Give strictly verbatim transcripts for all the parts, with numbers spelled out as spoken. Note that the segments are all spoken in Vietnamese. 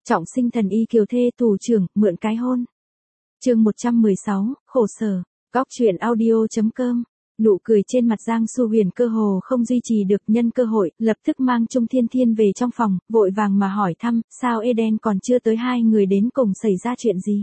Trọng sinh thần y kiều thê tù trưởng, mượn cái hôn. Chương một trăm mười sáu, khổ sở. Góc truyện audio chấm com. Nụ cười trên mặt Giang Xu Huyền cơ hồ không duy trì được, nhân cơ hội, lập tức mang Trung Thiên Thiên về trong phòng, vội vàng mà hỏi thăm, sao Eden còn chưa tới, hai người đến cùng xảy ra chuyện gì?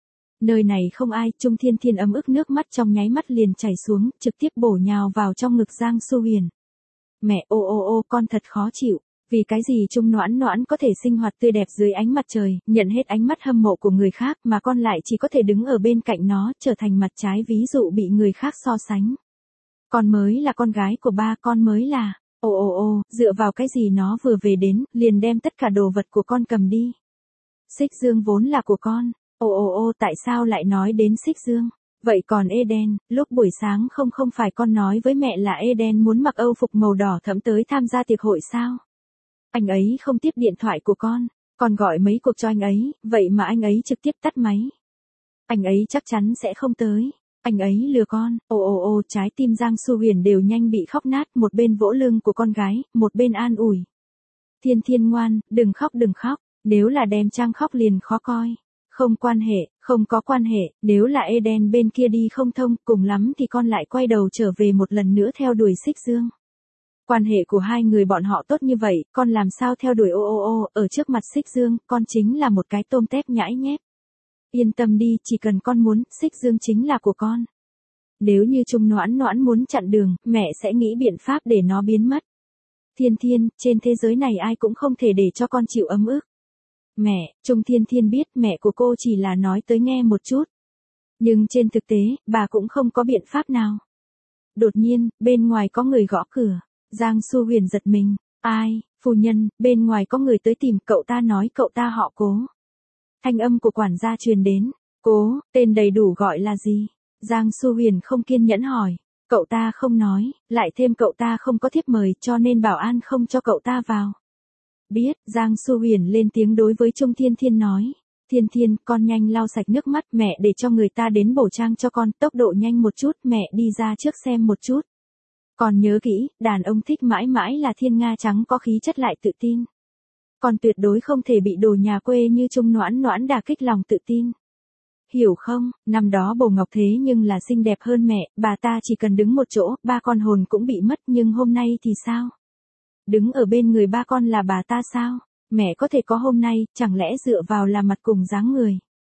Nơi này không ai. Trung Thiên Thiên ấm ức, nước mắt trong nháy mắt liền chảy xuống, trực tiếp bổ nhào vào trong ngực Giang Xu Huyền. Mẹ, ô ô ô, con thật khó chịu. Vì cái gì Trung Noãn Noãn có thể sinh hoạt tươi đẹp dưới ánh mặt trời, nhận hết ánh mắt hâm mộ của người khác, mà con lại chỉ có thể đứng ở bên cạnh nó, trở thành mặt trái ví dụ bị người khác so sánh. Con mới là con gái của ba, con mới là, ồ ồ ồ, dựa vào cái gì nó vừa về đến, liền đem tất cả đồ vật của con cầm đi. Xích Dương vốn là của con, ồ ồ ồ, tại sao lại nói đến Xích Dương? Vậy còn Eden, lúc buổi sáng không không phải con nói với mẹ là Eden muốn mặc Âu phục màu đỏ thẫm tới tham gia tiệc hội sao? Anh ấy không tiếp điện thoại của con, con gọi mấy cuộc cho anh ấy, vậy mà anh ấy trực tiếp tắt máy. Anh ấy chắc chắn sẽ không tới, anh ấy lừa con, ồ ồ ồ, trái tim Giang Xu Huyền đều nhanh bị khóc nát, một bên vỗ lưng của con gái, một bên an ủi. Thiên Thiên ngoan, đừng khóc đừng khóc, nếu là đem Trang khóc liền khó coi. Không quan hệ, không có quan hệ, nếu là Eden bên kia đi không thông, cùng lắm thì con lại quay đầu trở về một lần nữa theo đuổi Xích Dương. Quan hệ của hai người bọn họ tốt như vậy, con làm sao theo đuổi ô ô ô, ở trước mặt Xích Dương, con chính là một cái tôm tép nhãi nhép. Yên tâm đi, chỉ cần con muốn, Xích Dương chính là của con. Nếu như Trung Noãn Noãn muốn chặn đường, mẹ sẽ nghĩ biện pháp để nó biến mất. Thiên Thiên, trên thế giới này ai cũng không thể để cho con chịu ấm ức. Mẹ, Trung Thiên Thiên biết mẹ của cô chỉ là nói tới nghe một chút. Nhưng trên thực tế, bà cũng không có biện pháp nào. Đột nhiên, bên ngoài có người gõ cửa. Giang Xu Huyền giật mình, ai, phu nhân, bên ngoài có người tới tìm, cậu ta nói cậu ta họ Cố. Thanh âm của quản gia truyền đến, Cố, tên đầy đủ gọi là gì? Giang Xu Huyền không kiên nhẫn hỏi, cậu ta không nói, lại thêm cậu ta không có thiếp mời cho nên bảo an không cho cậu ta vào. Biết, Giang Xu Huyền lên tiếng đối với Trung Thiên Thiên nói, Thiên Thiên, con nhanh lau sạch nước mắt, mẹ để cho người ta đến bổ trang cho con, tốc độ nhanh một chút, mẹ đi ra trước xem một chút. Con nhớ kỹ, đàn ông thích mãi mãi là thiên nga trắng, có khí chất lại tự tin. Con tuyệt đối không thể bị đồ nhà quê như Trung Noãn Noãn đả kích lòng tự tin. Hiểu không, năm đó Bồ Ngọc thế nhưng là xinh đẹp hơn mẹ, bà ta chỉ cần đứng một chỗ, ba con hồn cũng bị mất, nhưng hôm nay thì sao? Đứng ở bên người ba con là bà ta sao? Mẹ có thể có hôm nay, chẳng lẽ dựa vào là mặt cùng dáng người?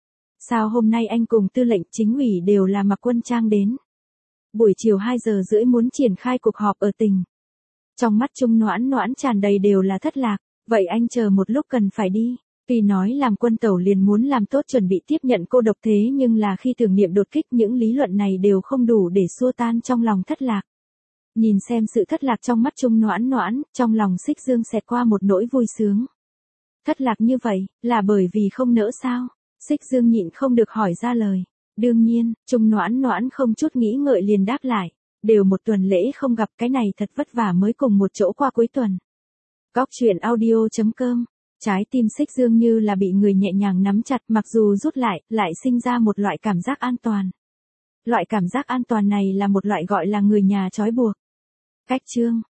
Sao hôm nay anh cùng tư lệnh chính ủy đều là mặc quân trang đến? Buổi chiều hai giờ rưỡi muốn triển khai cuộc họp ở tỉnh. Trong mắt Trung Noãn Noãn tràn đầy đều là thất lạc, vậy anh chờ một lúc cần phải đi. Tuy nói làm quân tẩu liền muốn làm tốt chuẩn bị tiếp nhận cô độc, thế nhưng là khi tưởng niệm đột kích, những lý luận này đều không đủ để xua tan trong lòng thất lạc. Nhìn xem sự thất lạc trong mắt Trung Noãn Noãn, trong lòng Xích Dương xẹt qua một nỗi vui sướng. Thất lạc như vậy, là bởi vì không nỡ sao? Xích Dương nhịn không được hỏi ra lời. Đương nhiên, Trung Noãn Noãn không chút nghĩ ngợi liền đáp lại, đều một tuần lễ không gặp, cái này thật vất vả mới cùng một chỗ qua cuối tuần. Góc truyện audio chấm com. Trái tim Xích Dương như là bị người nhẹ nhàng nắm chặt, mặc dù rút lại, lại sinh ra một loại cảm giác an toàn. Loại cảm giác an toàn này là một loại gọi là người nhà trói buộc. Cách chương